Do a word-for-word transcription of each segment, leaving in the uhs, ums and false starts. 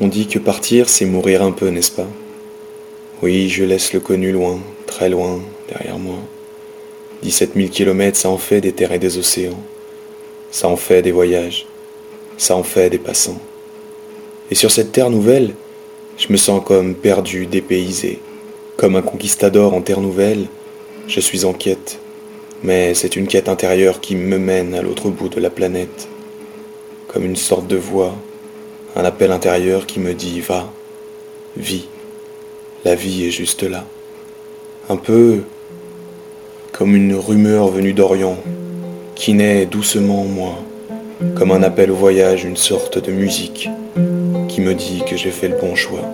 On dit que partir, c'est mourir un peu, n'est-ce pas? Oui, je laisse le connu loin, très loin, derrière moi. dix-sept mille kilomètres, ça en fait des terres et des océans. Ça en fait des voyages. Ça en fait des passants. Et sur cette terre nouvelle, je me sens comme perdu, dépaysé. Comme un conquistador en terre nouvelle, je suis en quête. Mais c'est une quête intérieure qui me mène à l'autre bout de la planète. Comme une sorte de voix, un appel intérieur qui me dit « Va, vis, la vie est juste là ». Un peu comme une rumeur venue d'Orient, qui naît doucement en moi, comme un appel au voyage, une sorte de musique, qui me dit que j'ai fait le bon choix.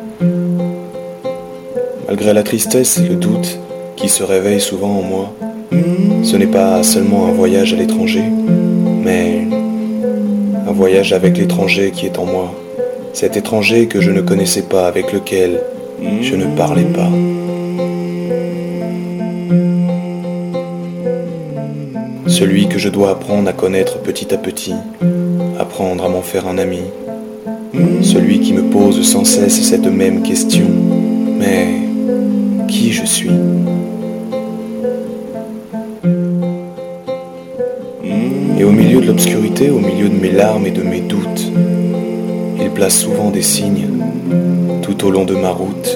Malgré la tristesse et le doute qui se réveillent souvent en moi, ce n'est pas seulement un voyage à l'étranger, mais un voyage avec l'étranger qui est en moi, cet étranger que je ne connaissais pas, avec lequel je ne parlais pas. Celui que je dois apprendre à connaître petit à petit, apprendre à m'en faire un ami. Celui qui me pose sans cesse cette même question, mais qui je suis ? Et au milieu de l'obscurité, au milieu de mes larmes et de mes doutes, il place souvent des signes tout au long de ma route.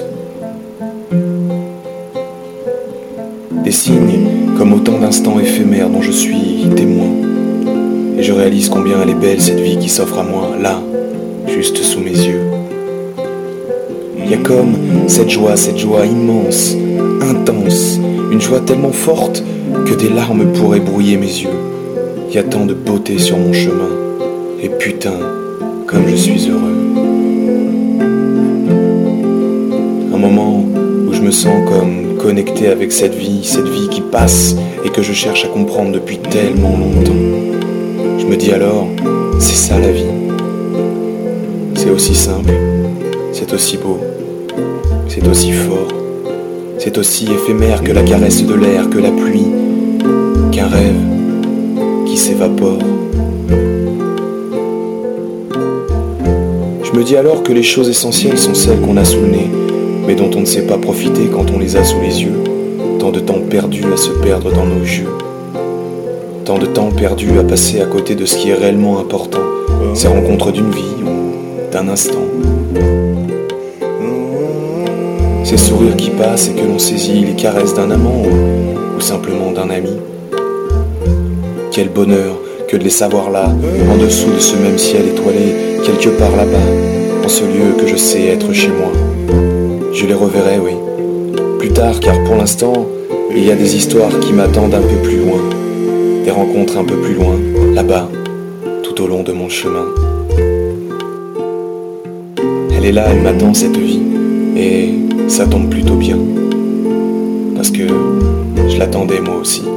Des signes comme autant d'instants éphémères dont je suis témoin. Et je réalise combien elle est belle cette vie qui s'offre à moi, là, juste sous mes yeux. Il y a comme cette joie, cette joie immense, intense, une joie tellement forte que des larmes pourraient brouiller mes yeux. Il y a tant de beauté sur mon chemin, et putain, comme je suis heureux. Un moment où je me sens comme connecté avec cette vie, cette vie qui passe et que je cherche à comprendre depuis tellement longtemps. Je me dis alors, c'est ça la vie. C'est aussi simple, c'est aussi beau, c'est aussi fort, c'est aussi éphémère que la caresse de l'air, que la pluie, qu'un rêve qui s'évapore. Je me dis alors que les choses essentielles sont celles qu'on a sous le nez, mais dont on ne sait pas profiter quand on les a sous les yeux. Tant de temps perdu à se perdre dans nos yeux. Tant de temps perdu à passer à côté de ce qui est réellement important, ces rencontres d'une vie ou d'un instant. Ces sourires qui passent et que l'on saisit, les caresses d'un amant ou, ou simplement d'un ami. Quel bonheur que de les savoir là, en dessous de ce même ciel étoilé, quelque part là-bas, en ce lieu que je sais être chez moi. Je les reverrai, oui, plus tard, car pour l'instant, il y a des histoires qui m'attendent un peu plus loin, des rencontres un peu plus loin, là-bas, tout au long de mon chemin. Elle est là, elle m'attend cette vie, et ça tombe plutôt bien, parce que je l'attendais moi aussi.